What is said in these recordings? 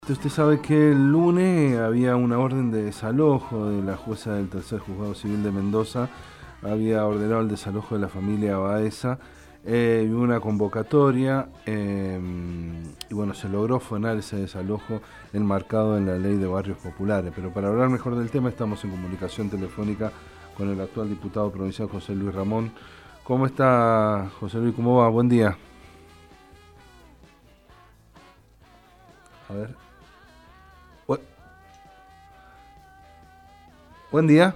Usted sabe que el lunes había una orden de desalojo de la jueza del tercer juzgado civil de Mendoza, había ordenado el desalojo de la familia Baeza, y una convocatoria, y bueno, se logró frenar ese desalojo enmarcado en la ley de barrios populares. Pero para hablar mejor del tema estamos en comunicación telefónica con el actual diputado provincial José Luis Ramón. ¿Cómo está, José Luis? ¿Cómo va? Buen día. A ver. Bu- Buen día,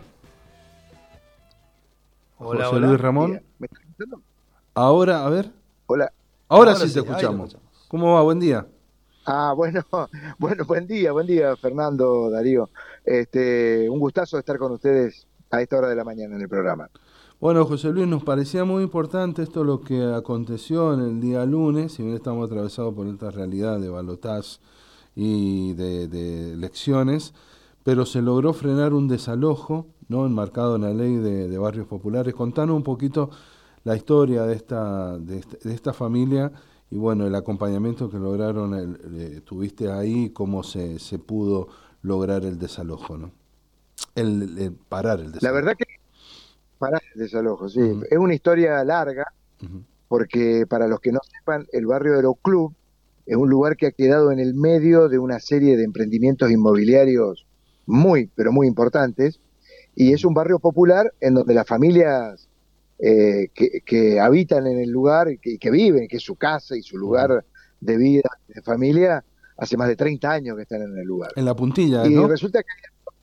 Hola, José Luis hola. Ramón. Día. ¿Me estás escuchando? Ahora, a ver. Hola. Ahora Ahora sí te sí, ahí lo escuchamos. escuchamos. ¿Cómo va? Buen día. Bueno, bueno, buen día, Fernando, Darío. Un gustazo estar con ustedes a esta hora de la mañana en el programa. Bueno, José Luis, nos parecía muy importante esto lo que aconteció en el día lunes, si bien estamos atravesados por esta realidad de balotaje y de elecciones, pero se logró frenar un desalojo, ¿no? Enmarcado en la ley de barrios populares. Contanos un poquito la historia de esta familia y bueno, el acompañamiento que lograron, tuviste ahí, cómo se pudo lograr el desalojo, ¿no? Parar el La desalojo. verdad que para el desalojo, sí, Ujú, es una historia larga, ujú, porque para los que no sepan, el barrio Aeroclub es un lugar que ha quedado en el medio de una serie de emprendimientos inmobiliarios muy, pero muy importantes, y es ujú, un barrio popular en donde las familias que habitan en el lugar y que viven, que es su casa y su ujú. lugar de vida, de familia, hace más de 30 años que están en el lugar. En la puntilla, Y ¿no? resulta que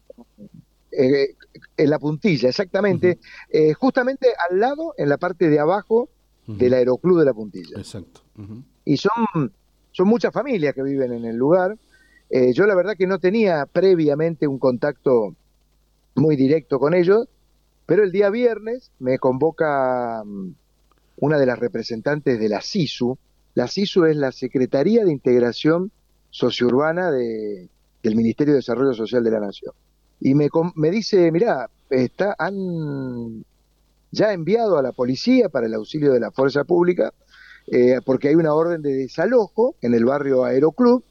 en la puntilla, Ujú, exactamente, justamente al lado, en la parte de abajo del ujú. aeroclub de la puntilla. Exacto. Ujú, Y son muchas familias que viven en el lugar. Yo la verdad que no tenía previamente un contacto muy directo con ellos, pero el día viernes me convoca una de las representantes de la SISU. La SISU es la Secretaría de Integración Sociourbana del Ministerio de Desarrollo Social de la Nación. Y me dice, mirá, han ya enviado a la policía para el auxilio de la fuerza pública, porque hay una orden de desalojo en el barrio Aeroclub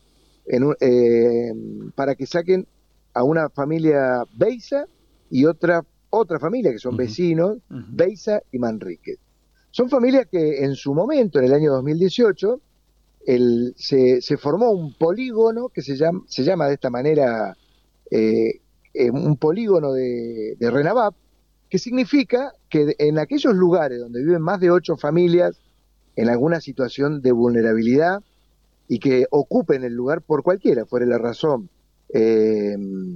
para que saquen a una familia Beisa y otra familia que son ujú, vecinos, ujú, Beisa y Manríquez. Son familias que en su momento, en el año 2018, se formó un polígono que se llama de esta manera, eh, un polígono de RENAVAP, que significa que en aquellos lugares donde viven más de 8 familias en alguna situación de vulnerabilidad y que ocupen el lugar por cualquiera, fuera la razón, eh,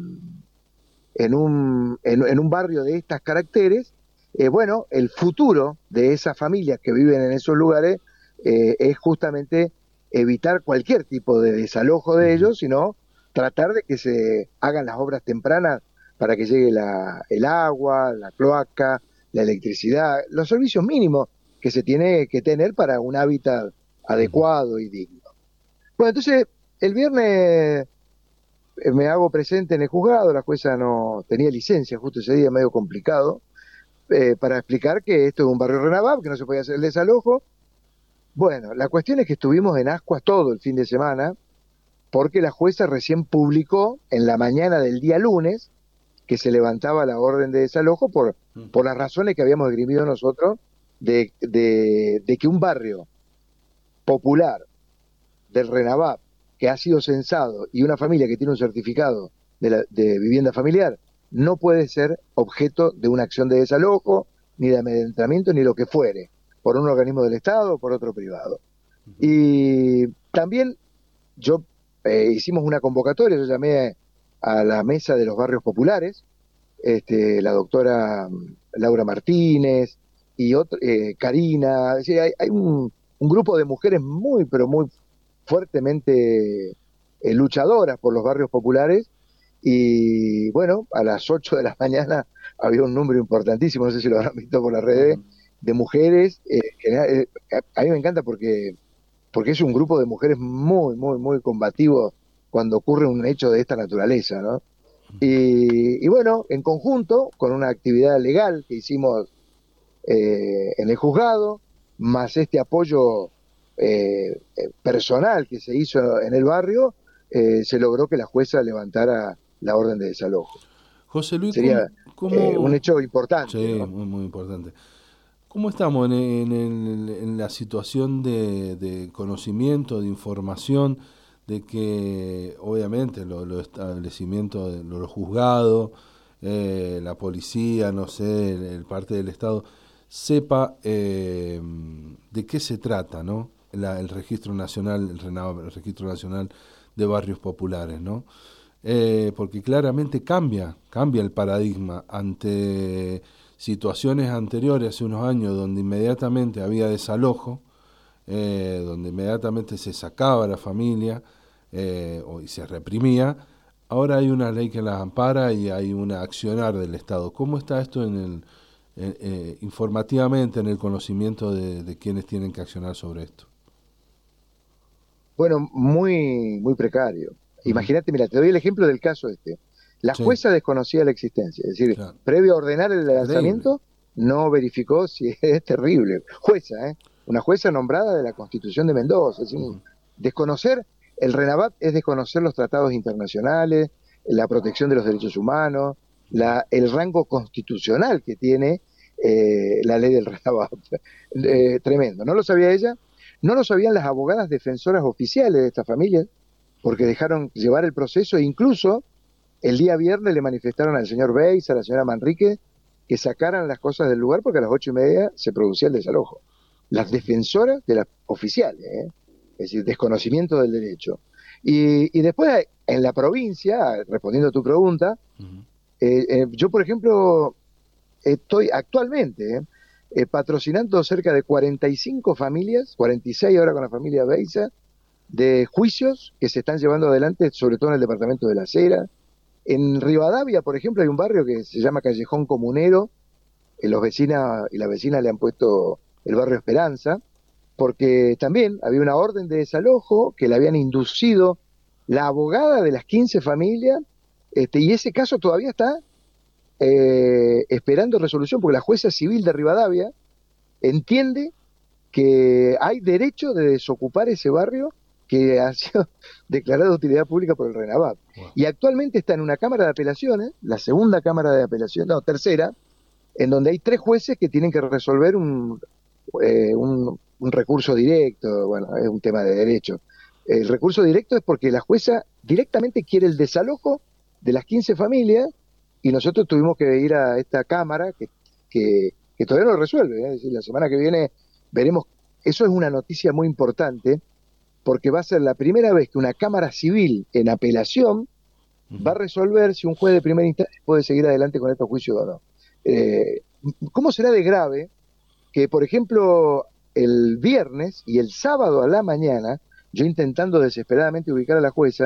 en un barrio de estas caracteres, bueno, el futuro de esas familias que viven en esos lugares es justamente evitar cualquier tipo de desalojo de ujú, ellos, sino tratar de que se hagan las obras tempranas para que llegue el agua, la cloaca, la electricidad, los servicios mínimos que se tiene que tener para un hábitat ujú. adecuado y digno. Bueno, entonces el viernes me hago presente en el juzgado, la jueza no tenía licencia justo ese día, medio complicado, para explicar que esto es un barrio Renavab, que no se podía hacer el desalojo. Bueno, la cuestión es que estuvimos en Ascuas todo el fin de semana, porque la jueza recién publicó en la mañana del día lunes que se levantaba la orden de desalojo por las razones que habíamos esgrimido nosotros de que un barrio popular del RENAVAP que ha sido censado y una familia que tiene un certificado de vivienda familiar no puede ser objeto de una acción de desalojo, ni de amedrentamiento, ni lo que fuere, por un organismo del Estado o por otro privado. Y también yo hicimos una convocatoria, yo llamé a la mesa de los barrios populares, la doctora Laura Martínez y Karina, es decir, hay un grupo de mujeres muy, pero muy fuertemente luchadoras por los barrios populares. Y bueno, a las 8 de la mañana había un número importantísimo, no sé si lo habrán visto por las redes, Ujú. de mujeres. A mí me encanta porque es un grupo de mujeres muy, muy, muy combativo cuando ocurre un hecho de esta naturaleza, ¿no? Y bueno, en conjunto, con una actividad legal que hicimos en el juzgado, más este apoyo personal que se hizo en el barrio, se logró que la jueza levantara la orden de desalojo. José Luis, Sería un cómo... hecho importante, Sí, ¿no? muy, muy importante. ¿Cómo estamos en la situación de conocimiento, de información, de que obviamente los establecimientos, los juzgados, la policía, no sé, el parte del Estado, sepa de qué se trata, ¿no? El registro nacional, el registro nacional de barrios populares, ¿no? Porque claramente cambia el paradigma ante situaciones anteriores, hace unos años, donde inmediatamente había desalojo, donde inmediatamente se sacaba a la familia y se reprimía. Ahora hay una ley que las ampara y hay un accionar del Estado. ¿Cómo está esto informativamente en el conocimiento de quienes tienen que accionar sobre esto? Bueno, muy, muy precario. Ujú. Imagínate, mira, te doy el ejemplo del caso este. La Sí, jueza desconocía la existencia, es decir, claro. previo a ordenar el Increíble. lanzamiento, no verificó si es terrible. Jueza, ¿eh? Una jueza nombrada de la Constitución de Mendoza. Es decir, Ujú. desconocer el RENAVAP es desconocer los tratados internacionales, la protección de los derechos humanos, el rango constitucional que tiene la ley del RENAVAP. Ujú. Tremendo. ¿No lo sabía ella? No lo sabían las abogadas defensoras oficiales de esta familia, porque Ujú. dejaron llevar el proceso e incluso el día viernes le manifestaron al señor Beis, a la señora Manrique, que sacaran las cosas del lugar porque a las 8:30 se producía el desalojo. Las defensoras de las oficiales, ¿eh? Es decir, desconocimiento del derecho. Y después en la provincia, respondiendo a tu pregunta, Ujú. yo por ejemplo estoy actualmente patrocinando cerca de 45 familias, 46 ahora con la familia Beisa, de juicios que se están llevando adelante, sobre todo en el departamento de La Cera. En Rivadavia, por ejemplo, hay un barrio que se llama Callejón Comunero, los vecinas y las vecinas le han puesto el barrio Esperanza, porque también había una orden de desalojo que le habían inducido la abogada de las 15 familias, y ese caso todavía está esperando resolución, porque la jueza civil de Rivadavia entiende que hay derecho de desocupar ese barrio que ha sido declarado de utilidad pública por el RENAVAP. Wow. Y actualmente está en una Cámara de Apelaciones, la segunda Cámara de Apelaciones, no, tercera, en donde hay 3 jueces que tienen que resolver un recurso directo, bueno, es un tema de derecho. El recurso directo es porque la jueza directamente quiere el desalojo de las 15 familias y nosotros tuvimos que ir a esta Cámara que todavía no lo resuelve, ¿eh? Es decir, la semana que viene veremos. Eso es una noticia muy importante porque va a ser la primera vez que una Cámara Civil en apelación va a Ujú. resolver si un juez de primera instancia puede seguir adelante con estos juicios o no. Eh, ¿Cómo será de grave que, por ejemplo, el viernes y el sábado a la mañana, yo intentando desesperadamente ubicar a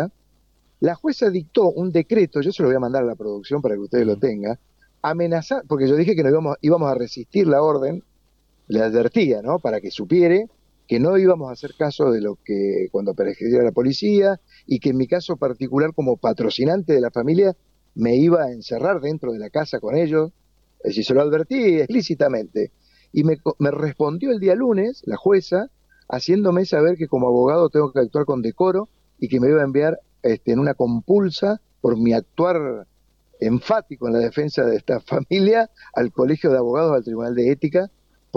la jueza dictó un decreto, yo se lo voy a mandar a la producción para que ustedes lo Ujú. tengan, amenazar, porque yo dije que no íbamos a resistir la orden, le advertía, ¿no? Para que supiere que no íbamos a hacer caso de lo que cuando apareciera la policía y que en mi caso particular como patrocinante de la familia me iba a encerrar dentro de la casa con ellos, es decir, se lo advertí explícitamente. Y me respondió el día lunes la jueza haciéndome saber que como abogado tengo que actuar con decoro y que me iba a enviar en una compulsa por mi actuar enfático en la defensa de esta familia al Colegio de Abogados, al Tribunal de Ética,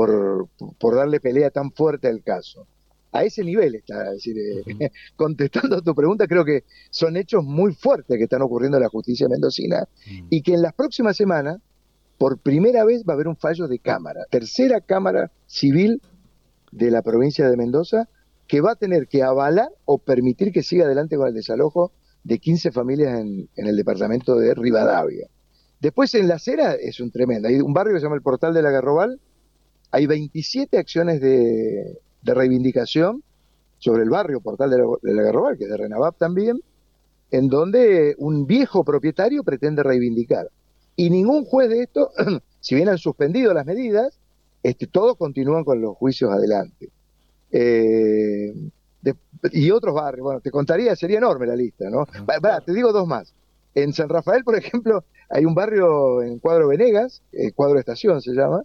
por darle pelea tan fuerte al caso. A ese nivel está, es decir, Ujú. contestando a tu pregunta, creo que son hechos muy fuertes que están ocurriendo en la justicia mendocina Mm. y que en las próximas semanas, por primera vez, va a haber un fallo de Cámara, tercera Cámara Civil de la provincia de Mendoza, que va a tener que avalar o permitir que siga adelante con el desalojo de 15 familias en el departamento de Rivadavia. Después en La Cera es un tremendo. Hay un barrio que se llama el Portal de la Garrobal. Hay 27 acciones de reivindicación sobre el barrio Portal de la Garrobal, que es de Renavap también, en donde un viejo propietario pretende reivindicar. Y ningún juez de esto, si bien han suspendido las medidas, todos continúan con los juicios adelante. Eh, de- y otros barrios, bueno, te contaría, sería enorme la lista, ¿no? Ajá. Te digo dos más. En San Rafael, por ejemplo, hay un barrio en Cuadro Venegas, Cuadro Estación se llama,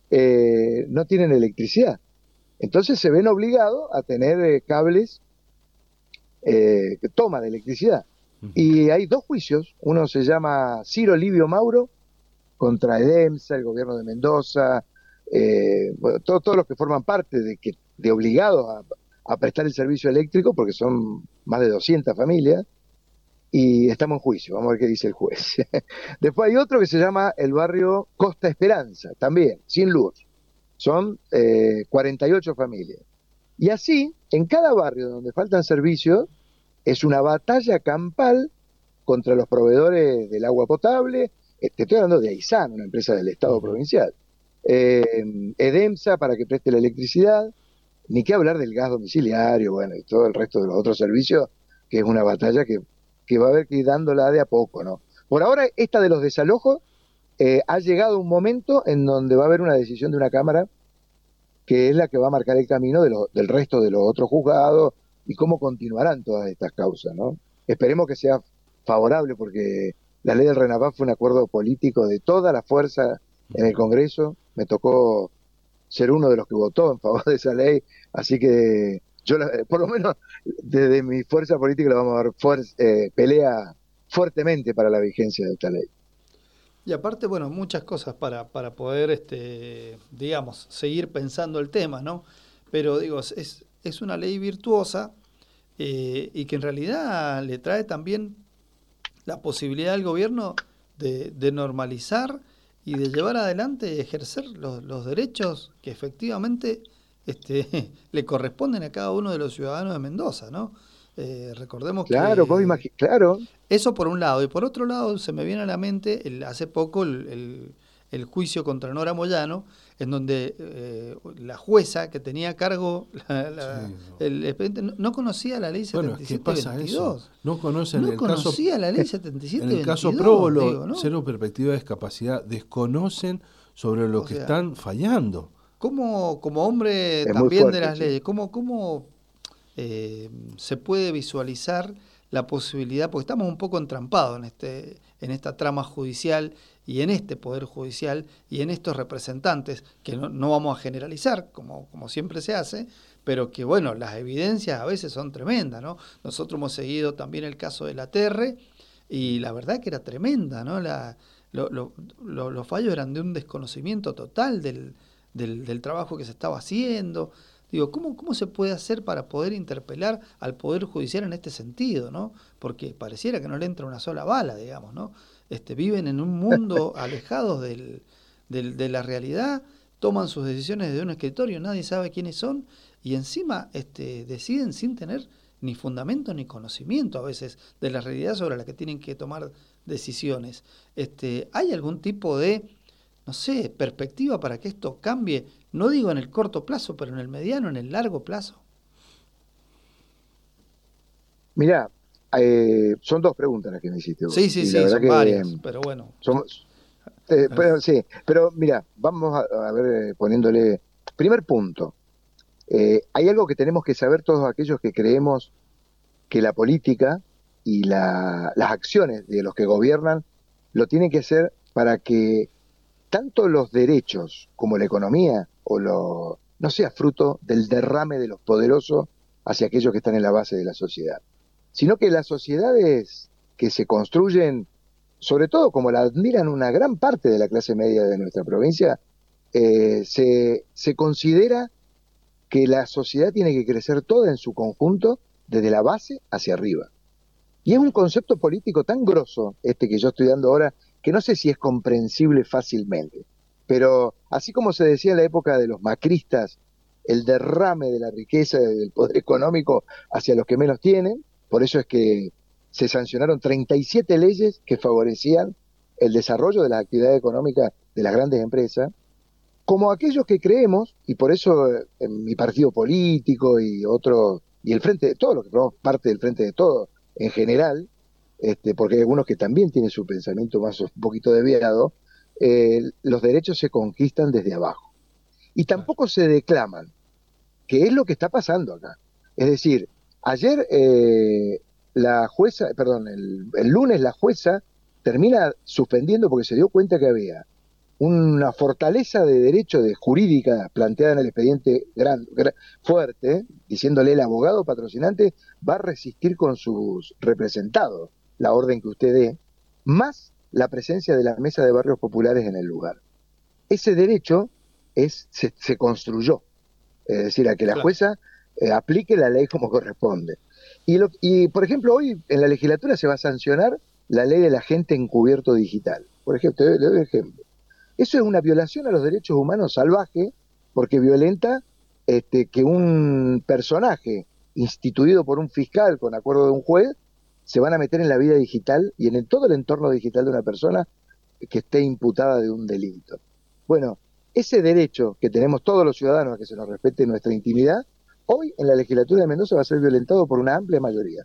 no tienen electricidad. Entonces se ven obligados a tener cables toma de electricidad. Ujú. Y hay dos juicios, uno se llama Ciro Livio Mauro contra EDEMSA, el gobierno de Mendoza, bueno, todos los que forman parte de obligados a prestar el servicio eléctrico, porque son más de 200 familias, y estamos en juicio, vamos a ver qué dice el juez. Después hay otro que se llama el barrio Costa Esperanza, también, sin luz. Son 48 familias. Y así, en cada barrio donde faltan servicios, es una batalla campal contra los proveedores del agua potable. Te estoy hablando de Aizán, una empresa del Estado Ujú. provincial. EDEMSA para que preste la electricidad, ni qué hablar del gas domiciliario, bueno, y todo el resto de los otros servicios, que es una batalla que va a haber que ir dándola de a poco, ¿no? Por ahora, esta de los desalojos, ha llegado un momento en donde va a haber una decisión de una Cámara que es la que va a marcar el camino del resto de los otros juzgados y cómo continuarán todas estas causas, ¿no? Esperemos que sea favorable porque la ley del RENAVAP fue un acuerdo político de toda la fuerza en el Congreso. Me tocó ser uno de los que votó en favor de esa ley, así que yo, por lo menos desde mi fuerza política, le vamos a dar pelea fuertemente para la vigencia de esta ley. Y aparte, bueno, muchas cosas para poder, digamos, seguir pensando el tema, ¿no? Pero digo, es una ley virtuosa y que en realidad le trae también la posibilidad al gobierno de normalizar y de llevar adelante y ejercer los derechos que efectivamente le corresponden a cada uno de los ciudadanos de Mendoza, ¿no? Recordemos Claro, que claro, eso por un lado, y por otro lado se me viene a la mente hace poco el juicio contra Nora Moyano, en donde la jueza que tenía a cargo Sí, no. el expediente no conocía la ley Bueno, es que pasa eso. 7722. No conocen No el caso, conocía la ley en el caso Provo, 7722, digo, ¿no? cero perspectiva de discapacidad, desconocen sobre lo O que sea, están fallando. ¿cómo, como hombre es muy también de fuerte, las sí. leyes, cómo se puede visualizar la posibilidad, porque estamos un poco entrampados en esta trama judicial y en este poder judicial y en estos representantes, que no vamos a generalizar, como siempre se hace, pero que bueno, las evidencias a veces son tremendas, ¿no? Nosotros hemos seguido también el caso de la Terre y la verdad que era tremenda, ¿no? Los fallos eran de un desconocimiento total del trabajo que se estaba haciendo. Digo, ¿cómo se puede hacer para poder interpelar al Poder Judicial en este sentido, ¿no? Porque pareciera que no le entra una sola bala, digamos, ¿no? Viven en un mundo alejados de la realidad, toman sus decisiones desde un escritorio, nadie sabe quiénes son, y encima deciden sin tener ni fundamento ni conocimiento a veces de la realidad sobre la que tienen que tomar decisiones. ¿Hay algún tipo de, no sé, perspectiva para que esto cambie? No digo en el corto plazo, pero en el mediano, en el largo plazo. Mirá, son dos preguntas las que me hiciste Sí, vos. sí, Y la sí, verdad son que varias, pero bueno. somos, A ver. pero, sí, pero mira, vamos a ver, poniéndole, primer punto, hay algo que tenemos que saber todos aquellos que creemos que la política y las acciones de los que gobiernan lo tienen que hacer para que tanto los derechos como la economía no sea fruto del derrame de los poderosos hacia aquellos que están en la base de la sociedad, sino que las sociedades que se construyen, sobre todo como la admiran una gran parte de la clase media de nuestra provincia, se considera que la sociedad tiene que crecer toda en su conjunto, desde la base hacia arriba. Y es un concepto político tan grosso, este que yo estoy dando ahora, que no sé si es comprensible fácilmente. Pero así como se decía en la época de los macristas, el derrame de la riqueza y del poder económico hacia los que menos tienen, por eso es que se sancionaron 37 leyes que favorecían el desarrollo de las actividades económicas de las grandes empresas, como aquellos que creemos, y por eso en mi partido político y otro, y el Frente de Todos, los que formamos parte del Frente de Todos en general, porque hay algunos que también tienen su pensamiento más un poquito desviado, los derechos se conquistan desde abajo. Y Claro. tampoco se declaman, que es lo que está pasando acá. Es decir, ayer la jueza, perdón, el lunes la jueza termina suspendiendo porque se dio cuenta que había una fortaleza de derecho de jurídica planteada en el expediente fuerte, diciéndole el abogado patrocinante va a resistir con sus representados la orden que usted dé, más la presencia de la mesa de barrios populares en el lugar. Ese derecho se construyó, es decir, a que la jueza aplique la ley como corresponde. Y, por ejemplo, hoy en la legislatura se va a sancionar la ley del agente encubierto digital. Por ejemplo, le doy un ejemplo. Eso es una violación a los derechos humanos salvaje, porque violenta que un personaje instituido por un fiscal con acuerdo de un juez se van a meter en la vida digital y en todo el entorno digital de una persona que esté imputada de un delito. Bueno, ese derecho que tenemos todos los ciudadanos a que se nos respete nuestra intimidad, hoy en la legislatura de Mendoza va a ser violentado por una amplia mayoría.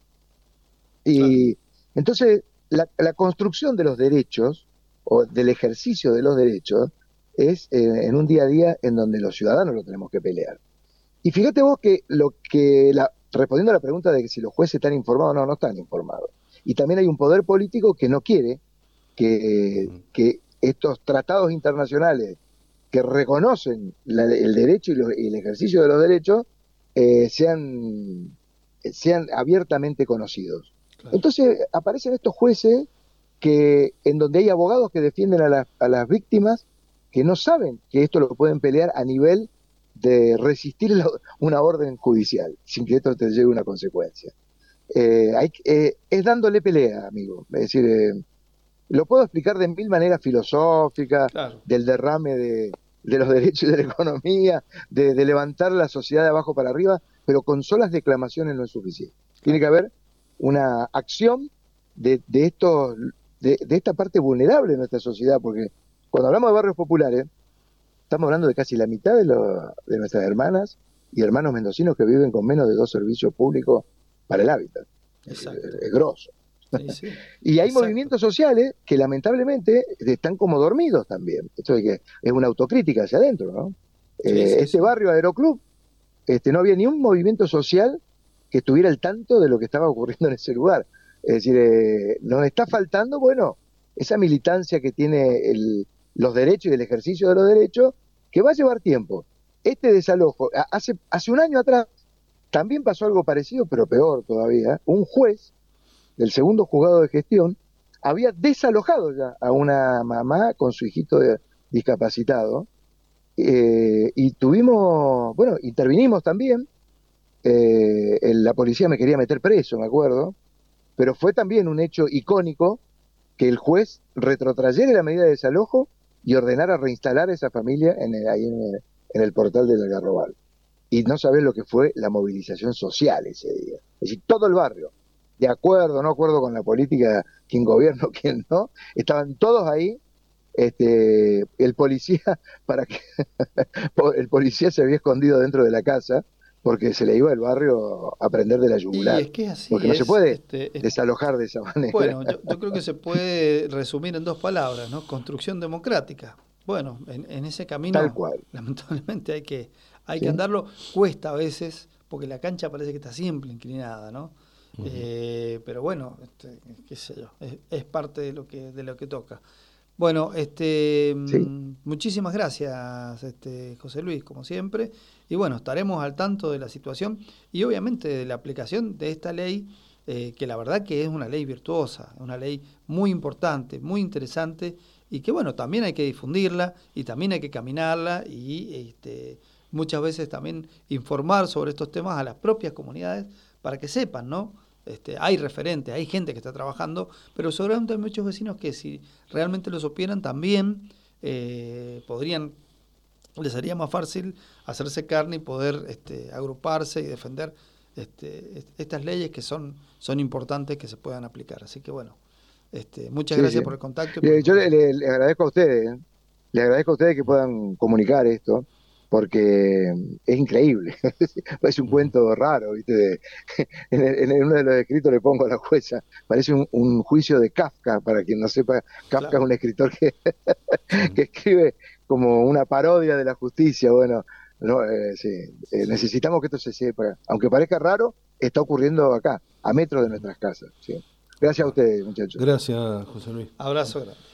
Y entonces la construcción de los derechos o del ejercicio de los derechos es en un día a día en donde los ciudadanos lo tenemos que pelear. Y fíjate vos que respondiendo a la pregunta de que si los jueces están informados, no están informados. Y también hay un poder político que no quiere que estos tratados internacionales que reconocen el derecho y el ejercicio de los derechos sean abiertamente conocidos. Claro. Entonces aparecen estos jueces en donde hay abogados que defienden a las víctimas que no saben que esto lo pueden pelear a nivel de resistir una orden judicial sin que esto te lleve una consecuencia. Es dándole pelea, amigo. Es decir, lo puedo explicar de mil maneras filosóficas, claro, del derrame de los derechos y de la economía, de levantar la sociedad de abajo para arriba, pero con solas declamaciones no es suficiente. Tiene que haber una acción de esta parte vulnerable de nuestra sociedad, porque cuando hablamos de barrios populares, estamos hablando de casi la mitad de nuestras hermanas y hermanos mendocinos que viven con menos de 2 servicios públicos para el hábitat. Es grosso. Sí, sí. Y hay movimientos sociales que lamentablemente están como dormidos también. Esto es que es una autocrítica hacia adentro, ¿no? Sí, barrio Aeroclub, no había ni un movimiento social que estuviera al tanto de lo que estaba ocurriendo en ese lugar. Es decir, nos está faltando, bueno, esa militancia que tiene los derechos y el ejercicio de los derechos, que va a llevar tiempo. Este desalojo, hace un año atrás, también pasó algo parecido, pero peor todavía. Un juez del segundo juzgado de gestión había desalojado ya a una mamá con su hijito discapacitado, y intervinimos también. La policía me quería meter preso, me acuerdo, pero fue también un hecho icónico que el juez retrotrayera la medida de desalojo y ordenara reinstalar a esa familia ahí en el portal del Algarrobal. Y no sabés lo que fue la movilización social ese día. Es decir, todo el barrio, de acuerdo, no acuerdo con la política, quién gobierna, quién no, estaban todos ahí. El policía el policía se había escondido dentro de la casa porque se le iba el barrio a prender de la yugular. Y es que es así, porque no se puede desalojar de esa manera. Bueno, yo creo que se puede resumir en 2 palabras, ¿no? Construcción democrática. Bueno, en ese camino, tal cual, lamentablemente hay que andarlo. Cuesta a veces, porque la cancha parece que está siempre inclinada, ¿no? Uh-huh. Pero bueno, qué sé yo, es parte de lo que toca. Bueno, muchísimas gracias, José Luis, como siempre. Y bueno, estaremos al tanto de la situación y obviamente de la aplicación de esta ley, que la verdad que es una ley virtuosa, una ley muy importante, muy interesante, y que bueno, también hay que difundirla y también hay que caminarla y muchas veces también informar sobre estos temas a las propias comunidades para que sepan, ¿no? Hay referentes, hay gente que está trabajando, pero seguramente hay muchos vecinos que si realmente lo supieran también les sería más fácil hacerse carne y poder agruparse y defender estas leyes que son importantes que se puedan aplicar. Así que bueno, muchas gracias por el contacto. Yo le agradezco a ustedes, que puedan comunicar esto, porque es increíble. Parece un cuento raro, ¿viste? En uno de los escritos le pongo a la jueza, parece un juicio de Kafka, para quien no sepa. Kafka, claro, es un escritor que escribe como una parodia de la justicia. Bueno, necesitamos que esto se sepa. Aunque parezca raro, está ocurriendo acá, a metros de nuestras casas. ¿Sí? Gracias a ustedes, muchachos. Gracias, José Luis. Abrazo grande.